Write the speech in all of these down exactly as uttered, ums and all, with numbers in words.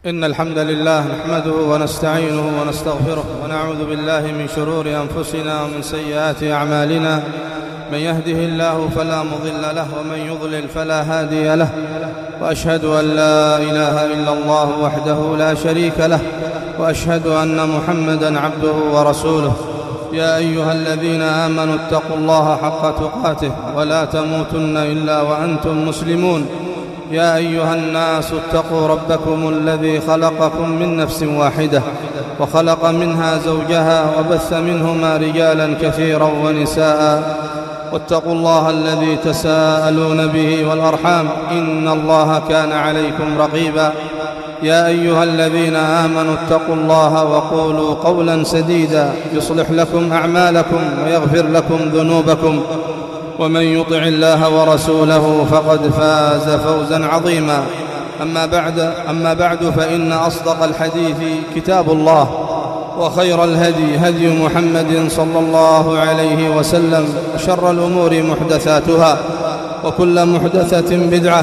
إن الحمد لله نحمده ونستعينه ونستغفره ونعوذ بالله من شرور أنفسنا ومن سيئات أعمالنا. من يهده الله فلا مضل له ومن يضلل فلا هادي له، وأشهد أن لا إله إلا الله وحده لا شريك له، وأشهد أن محمدًا عبده ورسوله. يا أيها الذين آمنوا اتقوا الله حق تقاته ولا تموتن إلا وأنتم مسلمون. يا أيها الناس اتقوا ربكم الذي خلقكم من نفس واحدة وخلق منها زوجها وبث منهما رجالا كثيرا ونساء، واتقوا الله الذي تساءلون به والأرحام إن الله كان عليكم رقيبا. يا أيها الذين آمنوا اتقوا الله وقولوا قولا سديدا يصلح لكم أعمالكم ويغفر لكم ذنوبكم، ومن يطع الله ورسوله فقد فاز فوزا عظيما. أما بعد أما بعد فإن أصدق الحديث كتاب الله، وخير الهدي هدي محمد صلى الله عليه وسلم، وشر الأمور محدثاتها، وكل محدثة بدعة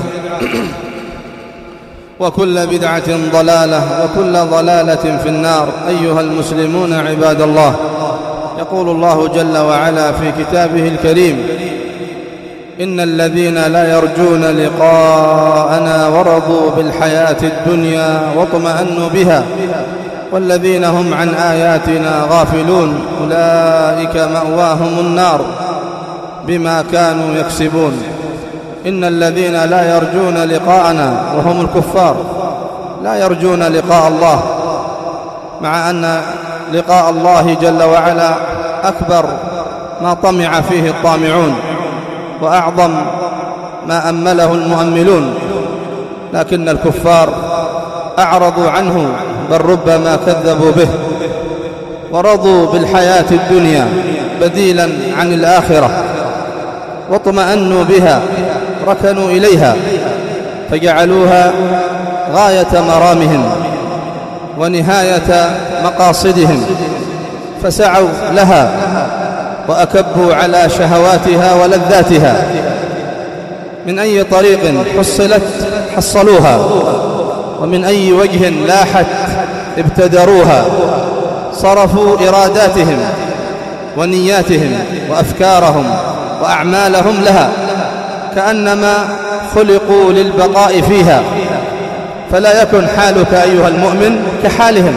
وكل بدعة ضلالة وكل ضلالة في النار. أيها المسلمون عباد الله، يقول الله جل وعلا في كتابه الكريم: إن الذين لا يرجون لقاءنا ورضوا بالحياة الدنيا واطمأنوا بها والذين هم عن آياتنا غافلون أولئك مأواهم النار بما كانوا يكسبون. إن الذين لا يرجون لقاءنا، وهم الكفار، لا يرجون لقاء الله، مع أن لقاء الله جل وعلا أكبر ما طمع فيه الطامعون وأعظم ما أمله المؤملون، لكن الكفار أعرضوا عنه، بل ربما كذبوا به، ورضوا بالحياة الدنيا بديلا عن الآخرة، واطمأنوا بها، ركنوا إليها، فجعلوها غاية مرامهم ونهاية مقاصدهم، فسعوا لها وأكبوا على شهواتها ولذاتها، من أي طريق حصلت حصلوها، ومن أي وجه لاحت ابتدروها. صرفوا إراداتهم ونياتهم وأفكارهم وأعمالهم لها، كأنما خلقوا للبقاء فيها. فلا يكن حالك أيها المؤمن كحالهم.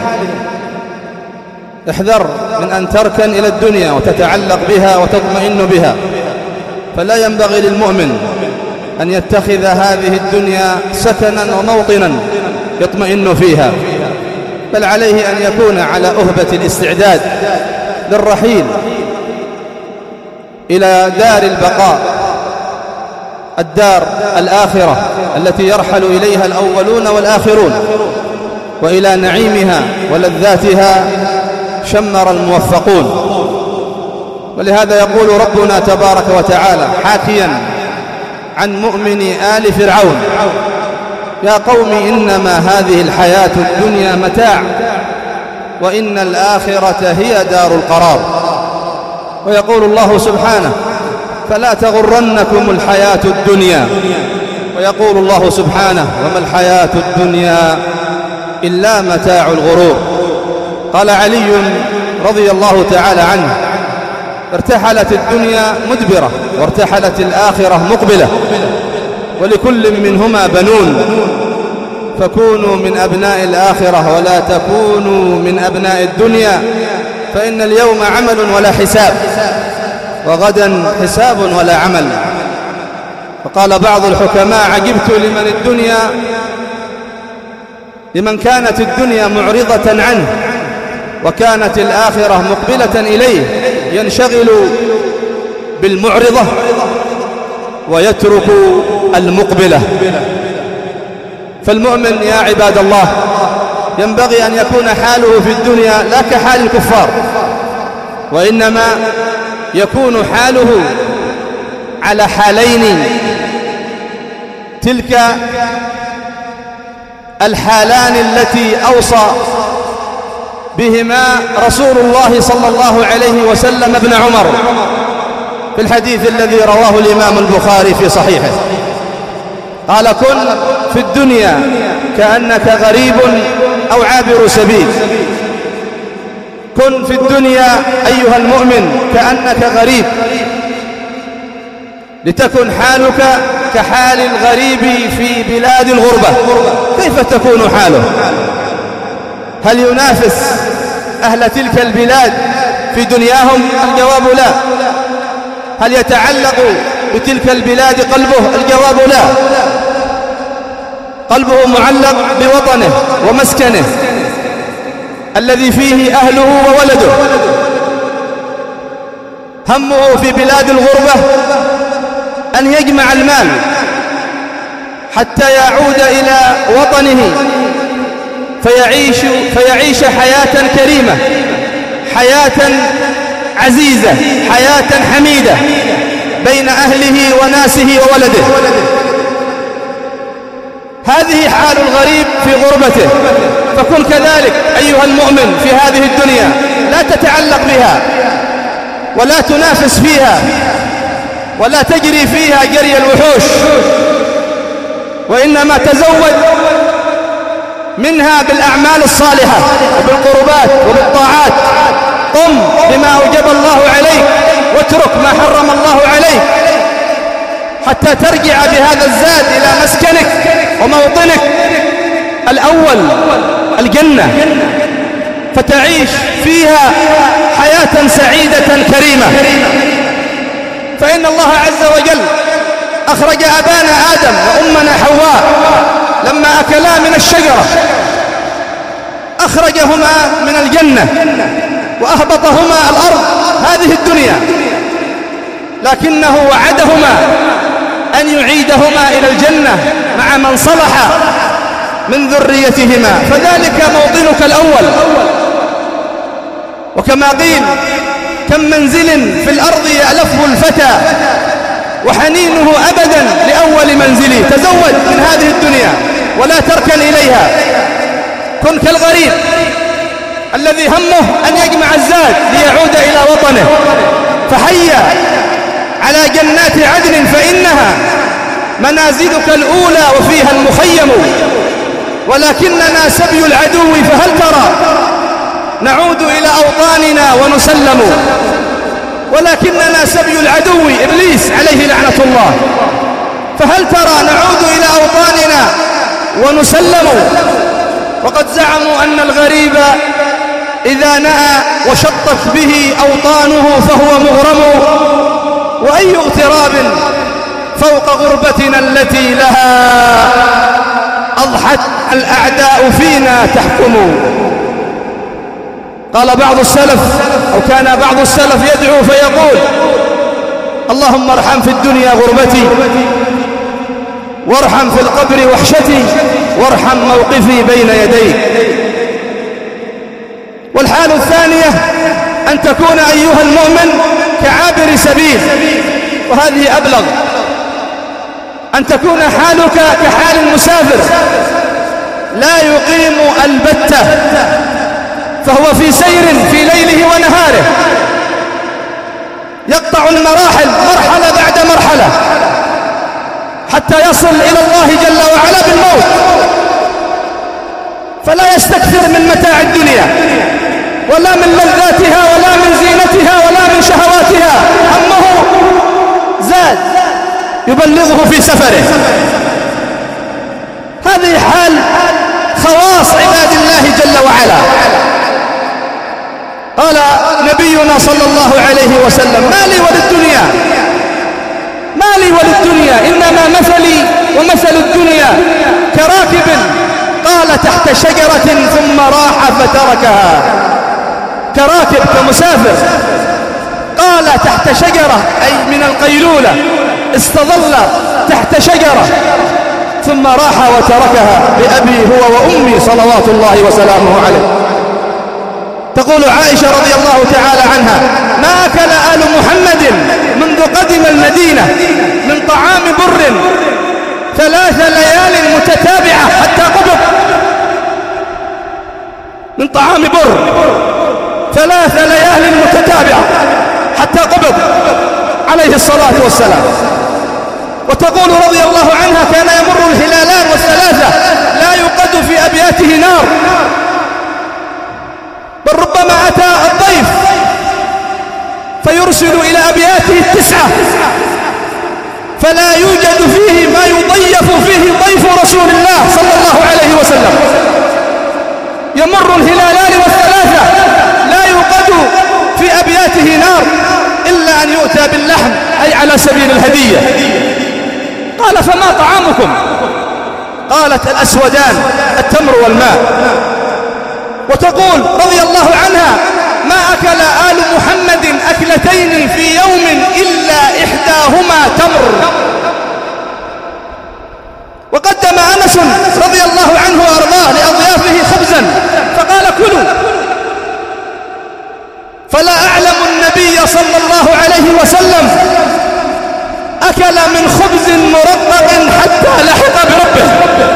احذر من أن تركن إلى الدنيا وتتعلق بها وتطمئن بها، فلا ينبغي للمؤمن أن يتخذ هذه الدنيا سكنا وموطنا يطمئن فيها، بل عليه أن يكون على أهبة الاستعداد للرحيل إلى دار البقاء، الدار الآخرة التي يرحل إليها الأولون والآخرون، وإلى نعيمها ولذاتها شمر الموفقون. ولهذا يقول ربنا تبارك وتعالى حاكيا عن مؤمن آل فرعون: يا قوم إنما هذه الحياة الدنيا متاع وإن الآخرة هي دار القرار. ويقول الله سبحانه: فلا تغرنكم الحياة الدنيا. ويقول الله سبحانه: وما الحياة الدنيا إلا متاع الغرور. قال علي رضي الله تعالى عنه: ارتحلت الدنيا مدبرة وارتحلت الآخرة مقبلة، ولكل منهما بنون، فكونوا من أبناء الآخرة ولا تكونوا من أبناء الدنيا، فإن اليوم عمل ولا حساب، وغدا حساب ولا عمل. فقال بعض الحكماء: عجبت لمن الدنيا لمن كانت الدنيا معرضة عنه وكانت الآخرة مقبلة إليه، ينشغل بالمعرضة ويترك المقبلة. فالمؤمن يا عباد الله ينبغي أن يكون حاله في الدنيا لا كحال الكفار، وإنما يكون حاله على حالين: تلك الحالان التي أوصى بهما رسول الله صلى الله عليه وسلم ابن عمر في الحديث الذي رواه الإمام البخاري في صحيحه، قال: كن في الدنيا كأنك غريب أو عابر سبيل. كن في الدنيا أيها المؤمن كأنك غريب، لتكن حالك كحال الغريب في بلاد الغربة. كيف تكون حاله؟ هل ينافس أهل تلك البلاد في دنياهم؟ الجواب لا. هل يتعلق بتلك البلاد قلبه؟ الجواب لا. قلبه معلق بوطنه ومسكنه الذي فيه أهله وولده. همه في بلاد الغربة أن يجمع المال حتى يعود إلى وطنه فيعيش, فيعيش حياة كريمة، حياة عزيزة، حياة حميدة بين أهله وناسه وولده. هذه حال الغريب في غربته. فكن كذلك أيها المؤمن في هذه الدنيا، لا تتعلق بها ولا تنافس فيها ولا تجري فيها جري الوحوش، وإنما تزود منها بالأعمال الصالحة وبالقربات وبالطاعات. قم بما أوجب الله عليك واترك ما حرم الله عليك حتى ترجع بهذا الزاد إلى مسكنك وموطنك الأول الجنة، فتعيش فيها حياة سعيدة كريمة. فإن الله عز وجل أخرج أبانا آدم وأمنا حواء لما أكلا من الشجرة، أخرجهما من الجنة وأهبطهما الأرض هذه الدنيا، لكنه وعدهما أن يعيدهما إلى الجنة مع من صلح من ذريتهما، فذلك موطنك الأول. وكما قيل: كم منزل في الأرض يألفه الفتى وحنينه أبدا لأول منزلي. تزود من هذه الدنيا ولا تركن إليها. كن كالغريب الذي همه أن يجمع الزاد ليعود إلى وطنه، فحيا على جنات عدن فإنها منازلك الأولى وفيها المخيم، ولكننا سبي العدو فهل ترى نعود إلى أوطاننا ونسلم. ولكننا سبي العدو إبليس عليه لعنة الله، فهل ترى نعود إلى أوطاننا ونسلم. وقد زعموا أن الغريب إذا نأى وشطت به أوطانه فهو مغرم، وأي اغتراب فوق غربتنا التي لها أضحت الأعداء فينا تحكم. قال بعض السلف، أو كان بعض السلف يدعو فيقول: اللهم ارحم في الدنيا غربتي، وارحم في القبر وحشتي، وارحم موقفي بين يديك. والحال الثانية أن تكون أيها المؤمن كعابر سبيل، وهذه أبلغ، أن تكون حالك كحال المسافر لا يقيم البتة، فهو في سير في ليله ونهاره، يقطع المراحل مرحلة بعد مرحلة حتى يصل إلى الله جل وعلا بالموت، فلا يستكثر من متاع الدنيا ولا من لذاتها ولا من زينتها ولا من شهواتها. همه زاد يبلغه في سفره. هذه حال خواص عباد الله جل وعلا. قال نبينا صلى الله عليه وسلم: ما لي وللدنيا، ما لي وللدنيا، إنما مثلي ومثل الدنيا كراكب قال تحت شجرة ثم راح فتركها. كراكب كمسافر قال تحت شجرة، أي من القيلولة، استظل تحت شجرة ثم راح وتركها بأبي هو وأمي صلوات الله وسلامه عليه. تقول عائشة رضي الله تعالى عنها: ما أكل آل محمد منذ قدم المدينة من طعام بر ثلاث ليال متتابعة حتى قبض. من طعام بر ثلاث ليال متتابعة حتى قبض عليه الصلاة والسلام. وتقول رضي الله عنها: كان يمر الهلالان والثلاثة لا يقبض يوقد في أبياته نار، بل ربما أتى الضيف فيرسل إلى أبياته التسعة فلا يوجد فيه ما يضيف فيه ضيف رسول الله صلى الله عليه وسلم. يمر الهلالان والثلاثة لا يوقد في أبياته نار إلا أن يؤتى باللحم، أي على سبيل الهدية. قال فما طعامكم؟ قالت الأسودان التمر والماء. وتقول رضي الله عنها ما أكل آل محمد أكلتين في يوم إلا إحداهما تمر. وقدم أنس رضي الله عنه وأرضاه لأضيافه خبزا فقال كلوا، فلا أعلم النبي صلى الله عليه وسلم أكل من خبز مرقق حتى لحق بربه،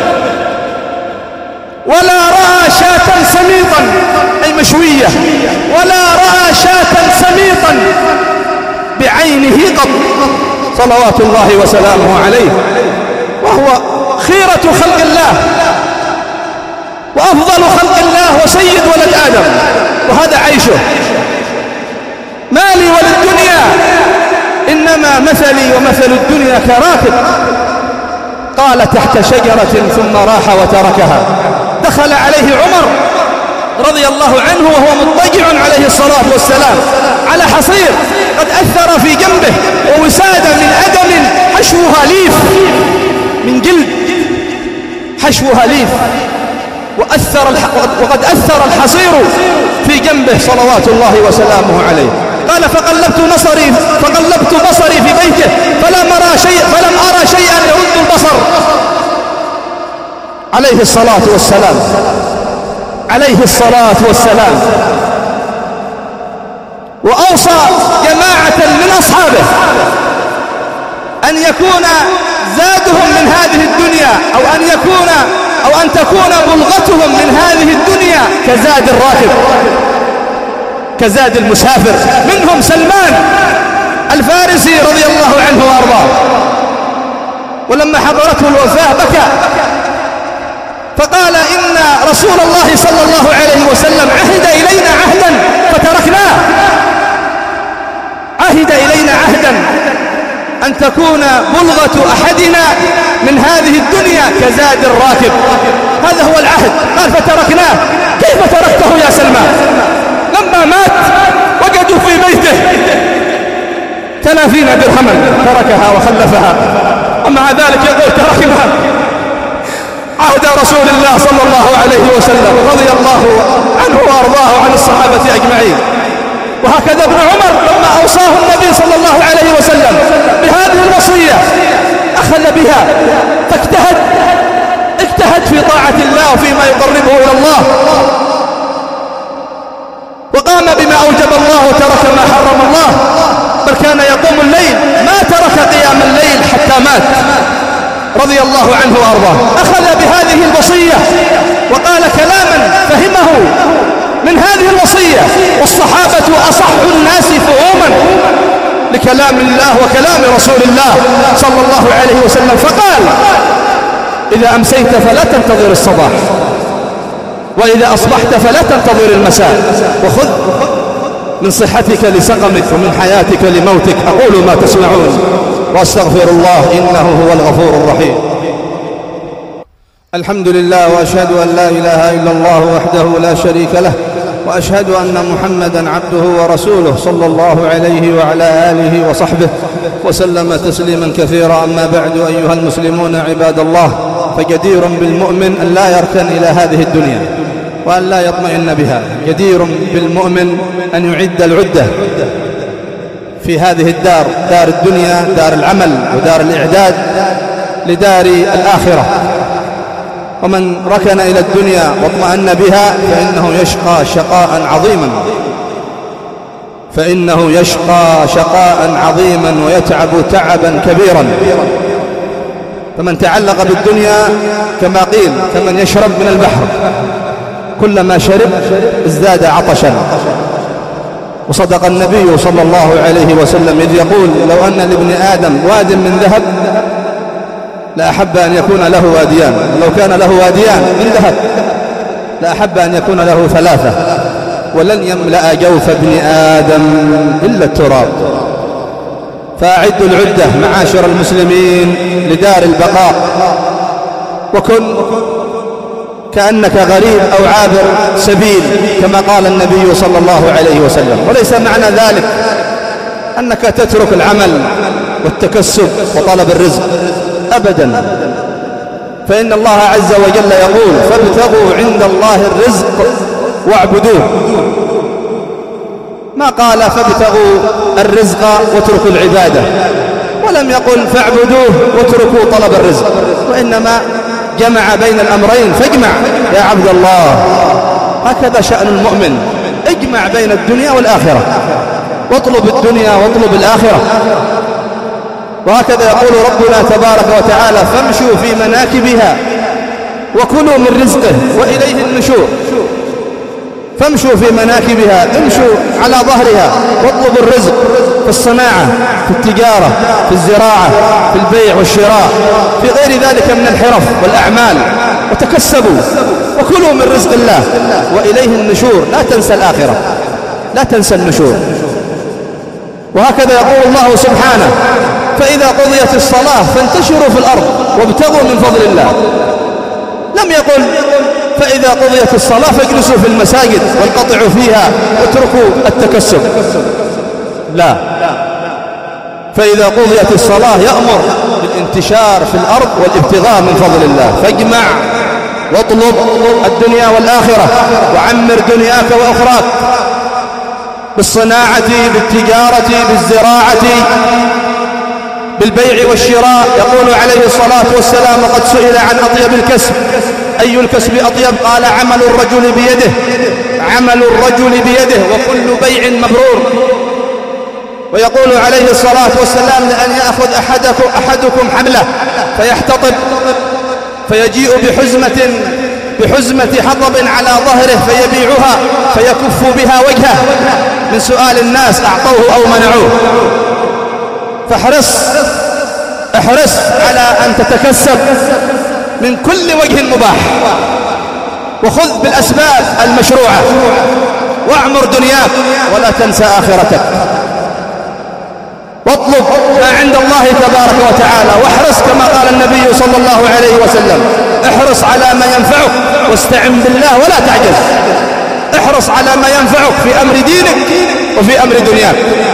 ولا رأى شاة سميطا أي مشوية، ولا رأى شاة سميطا بعينه قط صلوات الله وسلامه عليه، وهو خيرة خلق الله وأفضل خلق الله وسيد ولد آدم، وهذا عيشه. ما لي وللدنيا إنما مثلي ومثل الدنيا كراكب قال تحت شجرة ثم راح وتركها. دخل عليه عمر رضي الله عنه وهو مضطجع عليه الصلاة والسلام على حصير قد أثر في جنبه ووسادة من أدم حشوها ليف، من جلد حشوها ليف، وأثر وقد أثر الحصير في جنبه صلوات الله وسلامه عليه. قال فقلبت نصري فقلبت بصري في بيته فلم أرى شيء فلم أرى شيئا يرد البصر عليه الصلاة والسلام عليه الصلاة والسلام. وأوصى جماعة من أصحابه أن يكون زادهم من هذه الدنيا أو أن يكون أو أن تكون بلغتهم من هذه الدنيا كزاد الراكب، كزاد المسافر. منهم سلمان الفارسي رضي الله عنه وأرضاه، ولما حضرته الوفاة بكى فقال إن رسول الله صلى الله عليه وسلم عهد إلينا عهدا فتركناه، عهد إلينا عهدا أن تكون بلغة أحدنا من هذه الدنيا كزاد الراكب، هذا هو العهد. قال فتركناه. كيف تركته يا سلمان؟ لما مات وجدوا في بيته ثلاثين درهما تركها وخلفها، ومع ذلك يقول تركنا عهد رسول الله صلى الله عليه وسلم رضي الله عنه وأرضاه عن الصحابة أجمعين. وهكذا ابن عمر لما أوصاه النبي صلى الله عليه وسلم بهذه الوصية أخذ بها فاجتهد اجتهد في طاعة الله وفيما يقربه إلى الله، وقام بما أوجب الله وترك ما حرم الله، بل كان يقوم الليل ما ترك قيام الليل حتى مات رضي الله عنه وأرضاه. أخذ بهذه الوصية وقال كلاما فهمه من هذه الوصية، والصحابة أصح الناس فهوما لكلام الله وكلام رسول الله صلى الله عليه وسلم، فقال إذا أمسيت فلا تنتظر الصباح، وإذا أصبحت فلا تنتظر المساء، وخذ من صحتك لسقمك ومن حياتك لموتك. أقول ما تسمعون وأستغفر الله إنه هو الغفور الرحيم. الحمد لله، وأشهد أن لا إله إلا الله وحده لا شريك له، وأشهد أن محمدا عبده ورسوله صلى الله عليه وعلى آله وصحبه وسلم تسليما كثيرا. أما بعد، أيها المسلمون عباد الله، فجدير بالمؤمن أن لا يركن إلى هذه الدنيا وأن لا يطمئن بها. جدير بالمؤمن أن يعد العدة في هذه الدار، دار الدنيا، دار العمل ودار الإعداد لدار الآخرة. ومن ركن إلى الدنيا واطمأن بها فإنه يشقى شقاء عظيما فإنه يشقى شقاء عظيما ويتعب تعبا كبيرا. فمن تعلق بالدنيا كما قيل كمن يشرب من البحر، كلما شرب ازداد عطشا. وصدق النبي صلى الله عليه وسلم إذ يقول لو أن لابن آدم واد من ذهب لأحب أن يكون له واديان، لو كان له واديان من ذهب لأحب أن يكون له ثلاثة، ولن يملأ جوف ابن آدم إلا التراب. فأعدوا العدة معاشر المسلمين لدار البقاء، وكن كأنك غريب أو عابر سبيل كما قال النبي صلى الله عليه وسلم. وليس معنى ذلك أنك تترك العمل والتكسب وطلب الرزق أبدا، فإن الله عز وجل يقول فابتغوا عند الله الرزق واعبدوه، ما قال فابتغوا الرزق واتركوا العبادة، ولم يقل فاعبدوه واتركوا طلب الرزق، وإنما جمع بين الأمرين. فاجمع يا عبد الله، هكذا شأن المؤمن، اجمع بين الدنيا والآخرة، واطلب الدنيا واطلب الآخرة. وهكذا يقول ربنا تبارك وتعالى فامشوا في مناكبها وكلوا من رزقه وإليه النشور. فامشوا في مناكبها، امشوا على ظهرها واطلبوا الرزق في الصناعة، في التجارة، في الزراعة، في البيع والشراء، في غير ذلك من الحرف والأعمال، وتكسبوا وكلوا من رزق الله وإليه النشور. لا تنسى الآخرة، لا تنسى النشور. وهكذا يقول الله سبحانه فإذا قضيت الصلاة فانتشروا في الأرض وابتغوا من فضل الله. لم يقل فإذا قضيت الصلاة فاجلسوا في المساجد وانقطعوا فيها واتركوا التكسب، لا، فإذا قضيت الصلاة يأمر بالانتشار في الأرض والابتغاء من فضل الله. فاجمع واطلب الدنيا والآخرة، وعمر دنياك وأخراك بالصناعة، بالتجارة، بالزراعة، بالبيع والشراء. يقول عليه الصلاة والسلام وقد سئل عن أطيب الكسب، أي الكسب أطيب؟ قال عمل الرجل بيده، عمل الرجل بيده وكل بيع مبرور. ويقول عليه الصلاة والسلام لأن يأخذ أحدكم, أحدكم حبله فيحتطب فيجيء بحزمة بحزمة حطب على ظهره فيبيعها فيكف بها وجهه من سؤال الناس أعطوه أو منعوه. فاحرص احرص على أن تتكسب من كل وجه مباح، وخذ بالأسباب المشروعة، واعمر دنياك ولا تنسى آخرتك، واطلب ما عند الله تبارك وتعالى، واحرص كما قال النبي صلى الله عليه وسلم احرص على ما ينفعك واستعن بالله ولا تعجز. احرص على ما ينفعك في أمر دينك وفي أمر دنياك.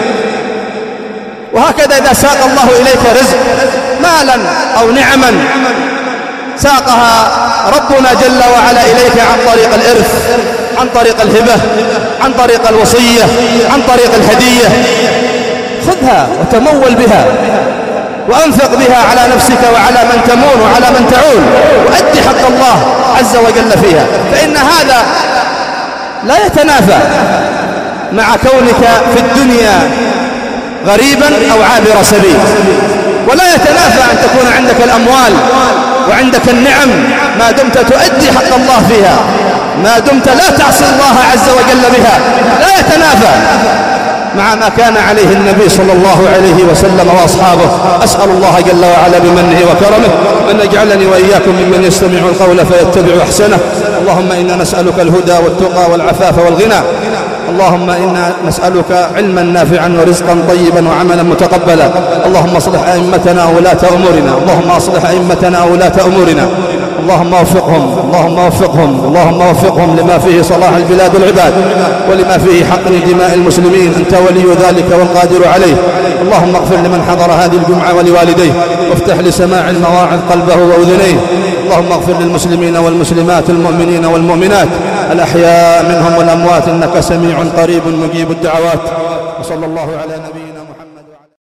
وهكذا إذا ساق الله إليك رزق مالا أو نعما ساقها ربنا جل وعلا إليك عن طريق الإرث، عن طريق الهبة، عن طريق الوصية، عن طريق الهدية، خذها وتمول بها وأنفق بها على نفسك وعلى من تمون وعلى من تعول، وأدي حق الله عز وجل فيها، فإن هذا لا يتنافى مع كونك في الدنيا غريبا أو عابر سبيل، ولا يتنافى أن تكون عندك الأموال وعندك النعم ما دمت تؤدي حق الله فيها، ما دمت لا تعصي الله عز وجل بها، لا يتنافى مع ما كان عليه النبي صلى الله عليه وسلم وأصحابه. أسأل الله جل وعلا بمنه وكرمه أن يجعلني وإياكم ممن يستمع القول فيتبع أحسنه. اللهم إنا نسألك الهدى والتقى والعفاف والغنى. اللهم إنا نسألك علما نافعا ورزقا طيبا وعملا متقبلا. اللهم اصلح أئمتنا وولاة أمورنا، اللهم اصلح أئمتنا وولاة أمورنا، اللهم وفقهم اللهم وفقهم اللهم وفقهم لما فيه صلاح البلاد والعباد ولما فيه حقن دماء المسلمين، أنت ولي ذلك والقادر عليه. اللهم اغفر لمن حضر هذه الجمعة ولوالديه، وافتح لسماع المواعظ قلبه وأذنيه. اللهم اغفر للمسلمين والمسلمات المؤمنين والمؤمنات الأحياء منهم والأموات، إنك سميع قريب مجيب الدعوات. وصلى الله على نبينا